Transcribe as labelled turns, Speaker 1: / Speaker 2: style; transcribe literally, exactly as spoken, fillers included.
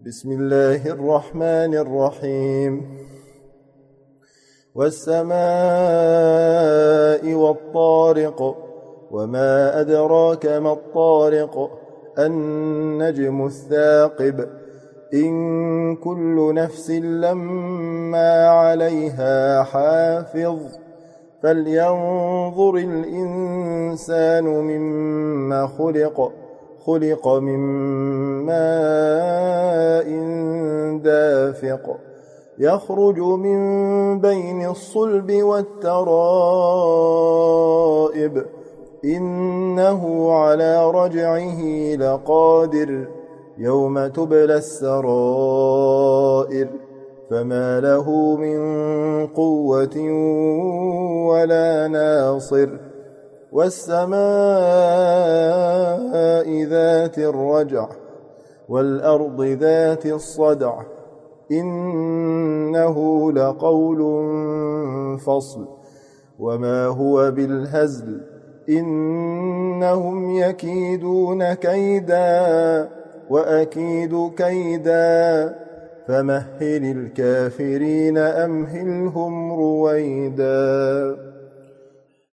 Speaker 1: بسم الله الرحمن الرحيم والسماء والطارق وما أدراك ما الطارق النجم الثاقب إن كل نفس لما عليها حافظ فلينظر الإنسان مما خلق خلق من ماء دافق يخرج من بين الصلب والترائب إنه على رجعه لقادر يوم تبلى السرائر فما له من قوة ولا ناصر والسماء ذات الرجع والأرض ذات الصدع إنه لقول فصل وما هو بالهزل إنهم يكيدون كيدا وأكيد كيدا فمهل الكافرين أمهلهم رويدا.